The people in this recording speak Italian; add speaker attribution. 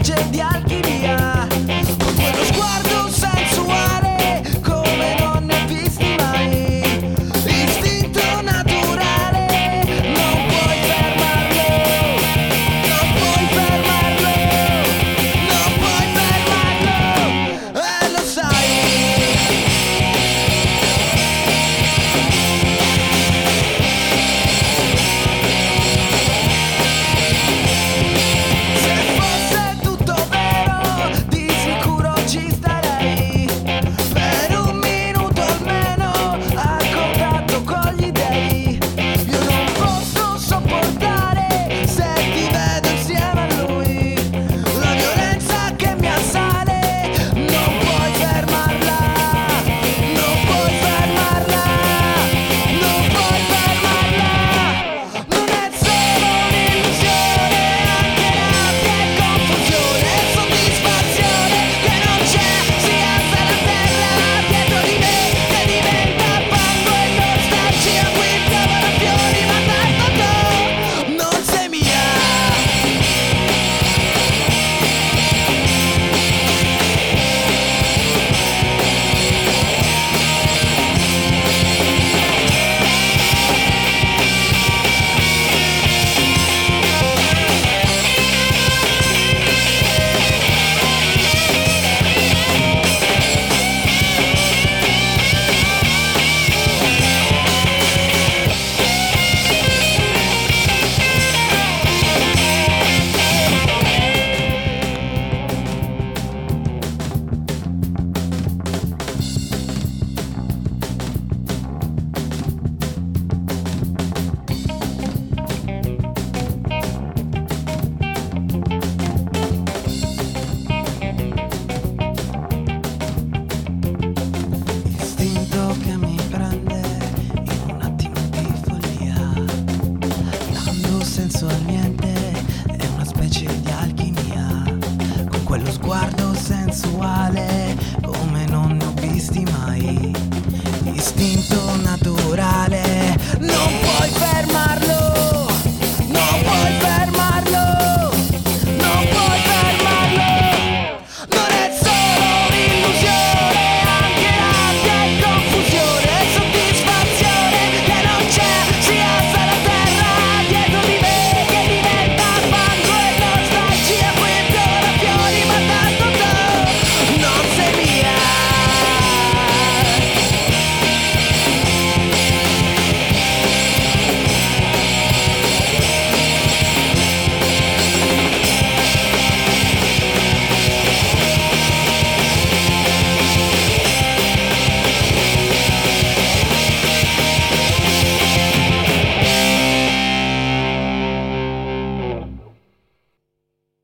Speaker 1: specie di alchimia, con quello sguardo sensuale come non ne ho visti mai. Istinto naturale, non puoi fermarlo, non puoi fermarlo, non puoi fermarlo, e lo sai. Se fosse tutto vero, di sicuro ci starei per un minuto almeno a contatto con gli dei. Io non posso sopportare se ti vedo insieme a lui, la violenza che mi assale. Non puoi fermarla, non puoi fermarla, non puoi fermarla. Non è solo un'illusione, anche rabbia e confusione, soddisfazione che non c'è, si alza la terra dietro di me, che diventa fango e nostalgia, qui piovono fiori ma tanto tu non sei mia. Istinto che mi prende in un attimo di follia, dando senso al niente, è una specie di alchimia, con quello sguardo sensuale come non ne ho visti mai. Istinto naturale, non puoi fermarlo,